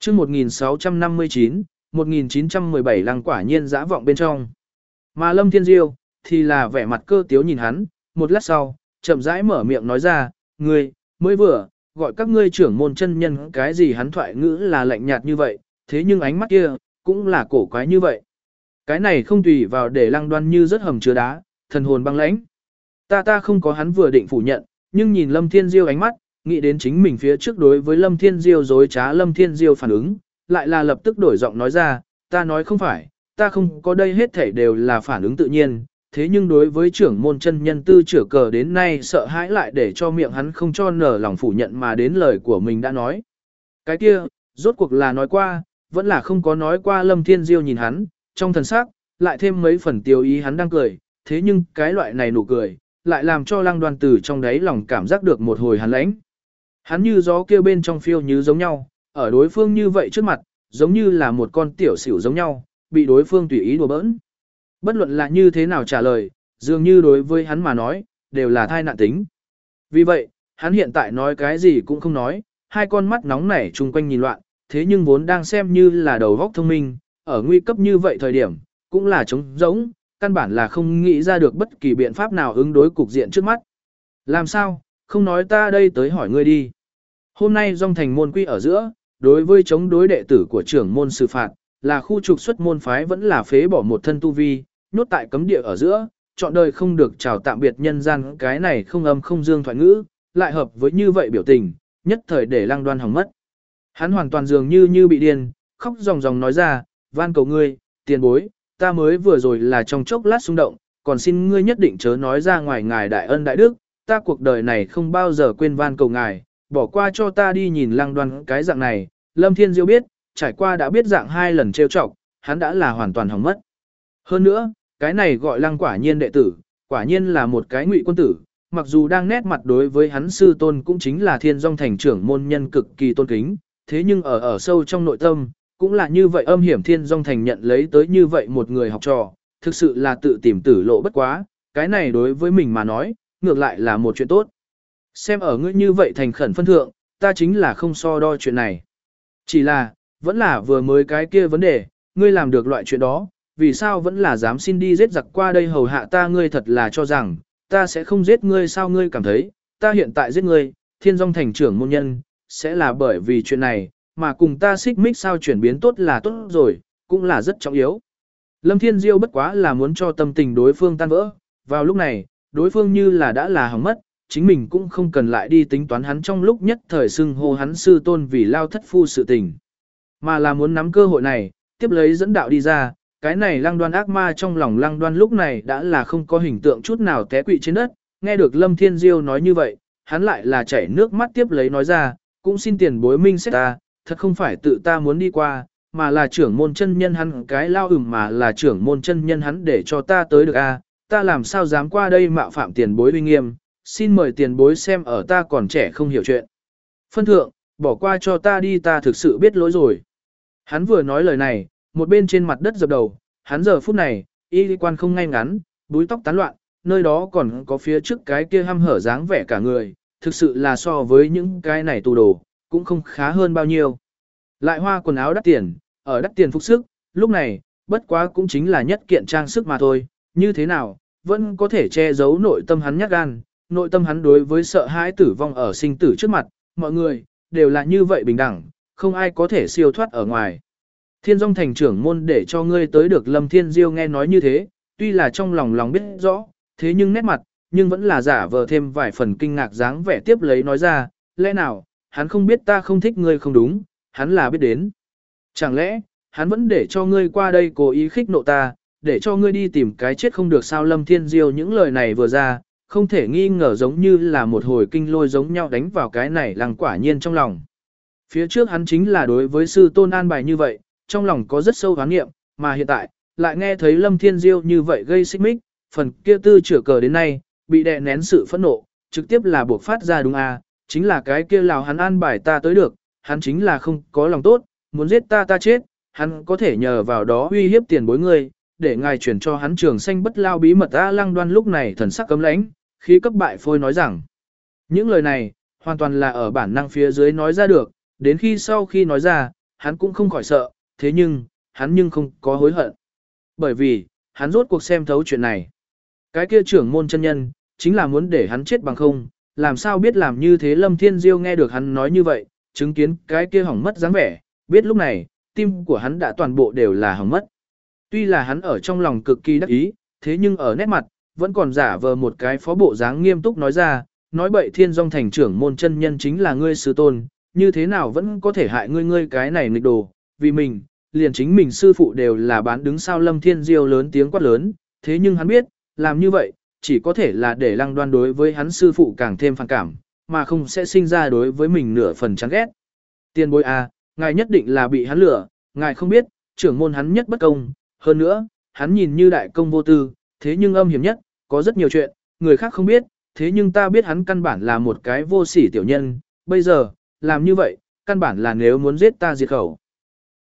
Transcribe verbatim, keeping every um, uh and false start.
chương một nghìn sáu trăm năm mươi chín, một nghìn chín trăm mười bảy lăng quả nhiên dã vọng bên trong. Mà Lâm Thiên Diêu, thì là vẻ mặt cơ tiếu nhìn hắn, một lát sau, chậm rãi mở miệng nói ra, ngươi, mới vừa, gọi các ngươi trưởng môn chân nhân cái gì hắn thoại ngữ là lạnh nhạt như vậy, thế nhưng ánh mắt kia, cũng là cổ quái như vậy. Cái này không tùy vào để lăng đoan như rất hầm chứa đá, thần hồn băng lãnh. Ta ta không có hắn vừa định phủ nhận, nhưng nhìn Lâm Thiên Diêu ánh mắt, nghĩ đến chính mình phía trước đối với Lâm Thiên Diêu dối trá Lâm Thiên Diêu phản ứng, lại là lập tức đổi giọng nói ra, ta nói không phải, ta không có đây hết thảy đều là phản ứng tự nhiên, thế nhưng đối với trưởng môn chân nhân tư chữa cờ đến nay sợ hãi lại để cho miệng hắn không cho nở lòng phủ nhận mà đến lời của mình đã nói. Cái kia, rốt cuộc là nói qua, vẫn là không có nói qua. Lâm Thiên Diêu nhìn hắn, trong thần sắc, lại thêm mấy phần tiêu ý hắn đang cười, thế nhưng cái loại này nụ cười, lại làm cho Lăng Đoan từ trong đáy lòng cảm giác được một hồi hắn lãnh. Hắn như gió kêu bên trong phiêu như giống nhau, ở đối phương như vậy trước mặt, giống như là một con tiểu xỉu giống nhau, bị đối phương tùy ý đùa bỡn. Bất luận là như thế nào trả lời, dường như đối với hắn mà nói, đều là thai nạn tính. Vì vậy, hắn hiện tại nói cái gì cũng không nói, hai con mắt nóng nảy chung quanh nhìn loạn, thế nhưng vốn đang xem như là đầu óc thông minh, ở nguy cấp như vậy thời điểm, cũng là trống rỗng, căn bản là không nghĩ ra được bất kỳ biện pháp nào ứng đối cục diện trước mắt. Làm sao, không nói ta đây tới hỏi ngươi đi. Hôm nay dòng thành môn quy ở giữa, đối với chống đối đệ tử của trưởng môn xử phạt, là khu trục xuất môn phái vẫn là phế bỏ một thân tu vi, nhốt tại cấm địa ở giữa, chọn đời không được chào tạm biệt nhân gian, cái này không âm không dương thoại ngữ, lại hợp với như vậy biểu tình, nhất thời để Lăng Đoan hỏng mất. Hắn hoàn toàn dường như như bị điên, khóc ròng ròng nói ra, van cầu ngươi, tiền bối, ta mới vừa rồi là trong chốc lát xung động, còn xin ngươi nhất định chớ nói ra ngoài ngài đại ân đại đức, ta cuộc đời này không bao giờ quên van cầu ngài, bỏ qua cho ta đi. Nhìn Lăng Đoan cái dạng này, Lâm Thiên Diêu biết, trải qua đã biết dạng hai lần trêu chọc, hắn đã là hoàn toàn hỏng mất. Hơn nữa, cái này gọi Lăng quả nhiên đệ tử, quả nhiên là một cái ngụy quân tử, mặc dù đang nét mặt đối với hắn sư tôn cũng chính là Thiên Dung thành trưởng môn nhân cực kỳ tôn kính, thế nhưng ở ở sâu trong nội tâm, cũng là như vậy âm hiểm. Thiên Dung thành nhận lấy tới như vậy một người học trò, thực sự là tự tìm tử lộ bất quá, cái này đối với mình mà nói, ngược lại là một chuyện tốt. Xem ở ngươi như vậy thành khẩn phân thượng, ta chính là không so đo chuyện này. Chỉ là, vẫn là vừa mới cái kia vấn đề, ngươi làm được loại chuyện đó, vì sao vẫn là dám xin đi giết giặc qua đây hầu hạ ta? Ngươi thật là cho rằng, ta sẽ không giết ngươi sao? Ngươi cảm thấy, ta hiện tại giết ngươi, Thiên Dung thành trưởng môn nhân, sẽ là bởi vì chuyện này, mà cùng ta xích mích sao? Chuyển biến tốt là tốt rồi, cũng là rất trọng yếu. Lâm Thiên Diêu bất quá là muốn cho tâm tình đối phương tan vỡ, vào lúc này, đối phương như là đã là hỏng mất, chính mình cũng không cần lại đi tính toán hắn trong lúc nhất thời xưng hô hắn sư tôn vì lao thất phu sự tình, mà là muốn nắm cơ hội này, tiếp lấy dẫn đạo đi ra. Cái này Lăng Đoan ác ma trong lòng Lăng Đoan lúc này đã là không có hình tượng chút nào té quỵ trên đất, nghe được Lâm Thiên Diêu nói như vậy, hắn lại là chảy nước mắt tiếp lấy nói ra, cũng xin tiền bối minh xét ta, thật không phải tự ta muốn đi qua, mà là trưởng môn chân nhân hắn cái lao ửng mà là trưởng môn chân nhân hắn để cho ta tới được a, ta làm sao dám qua đây mạo phạm tiền bối uy nghiêm, xin mời tiền bối xem ở ta còn trẻ không hiểu chuyện phân thượng, bỏ qua cho ta đi, ta thực sự biết lỗi rồi. Hắn vừa nói lời này, một bên trên mặt đất dập đầu, hắn giờ phút này, y quan không ngay ngắn, búi tóc tán loạn, nơi đó còn có phía trước cái kia hăm hở dáng vẻ cả người, thực sự là so với những cái này tù đồ, cũng không khá hơn bao nhiêu. Lại hoa quần áo đắt tiền, ở đắt tiền phục sức, lúc này, bất quá cũng chính là nhất kiện trang sức mà thôi, như thế nào, vẫn có thể che giấu nội tâm hắn nhát gan, nội tâm hắn đối với sợ hãi tử vong ở sinh tử trước mặt, mọi người, đều là như vậy bình đẳng, không ai có thể siêu thoát ở ngoài. Thiên Dung thành trưởng môn để cho ngươi tới được. Lâm Thiên Diêu nghe nói như thế, tuy là trong lòng lòng biết rõ, thế nhưng nét mặt, nhưng vẫn là giả vờ thêm vài phần kinh ngạc dáng vẻ tiếp lấy nói ra, lẽ nào, hắn không biết ta không thích ngươi không đúng, hắn là biết đến. Chẳng lẽ, hắn vẫn để cho ngươi qua đây cố ý khích nộ ta, để cho ngươi đi tìm cái chết không được sao? Lâm Thiên Diêu những lời này vừa ra, không thể nghi ngờ giống như là một hồi kinh lôi giống nhau đánh vào cái này Lăng quả nhiên trong lòng. Phía trước hắn chính là đối với sư tôn an bài như vậy, trong lòng có rất sâu hoán nghiệm, mà hiện tại, lại nghe thấy Lâm Thiên Diêu như vậy gây xích mích, phần kia tư chữa cờ đến nay, bị đè nén sự phẫn nộ, trực tiếp là buộc phát ra đúng à, chính là cái kia lào hắn an bài ta tới được, hắn chính là không có lòng tốt, muốn giết ta ta chết, hắn có thể nhờ vào đó uy hiếp tiền bối ngươi, để ngài chuyển cho hắn trường xanh bất lao bí mật. A Lăng Đoan lúc này thần sắc cấm lãnh, khí cấp bại phôi nói rằng, những lời này, hoàn toàn là ở bản năng phía dưới nói ra được, đến khi sau khi nói ra, hắn cũng không khỏi sợ, thế nhưng, hắn nhưng không có hối hận. Bởi vì, hắn rốt cuộc xem thấu chuyện này. Cái kia trưởng môn chân nhân, chính là muốn để hắn chết bằng không, làm sao biết làm như thế Lâm Thiên Diêu nghe được hắn nói như vậy, chứng kiến cái kia hỏng mất dáng vẻ, biết lúc này, tim của hắn đã toàn bộ đều là hỏng mất. Tuy là hắn ở trong lòng cực kỳ đắc ý, thế nhưng ở nét mặt, vẫn còn giả vờ một cái phó bộ dáng nghiêm túc nói ra, nói bậy Thiên Dung thành trưởng môn chân nhân chính là ngươi sư tôn, như thế nào vẫn có thể hại ngươi ngươi cái này nghịch đồ, vì mình, liền chính mình sư phụ đều là bán đứng sao. Lâm Thiên Diêu lớn tiếng quát lớn, thế nhưng hắn biết, làm như vậy, chỉ có thể là để Lăng Đoan đối với hắn sư phụ càng thêm phản cảm, mà không sẽ sinh ra đối với mình nửa phần chán ghét. Tiền bối à, ngài nhất định là bị hắn lừa, ngài không biết, trưởng môn hắn nhất bất công, hơn nữa, hắn nhìn như đại công vô tư, thế nhưng âm hiểm nhất, có rất nhiều chuyện, người khác không biết, thế nhưng ta biết hắn căn bản là một cái vô sỉ tiểu nhân, bây giờ, làm như vậy, căn bản là nếu muốn giết ta diệt khẩu.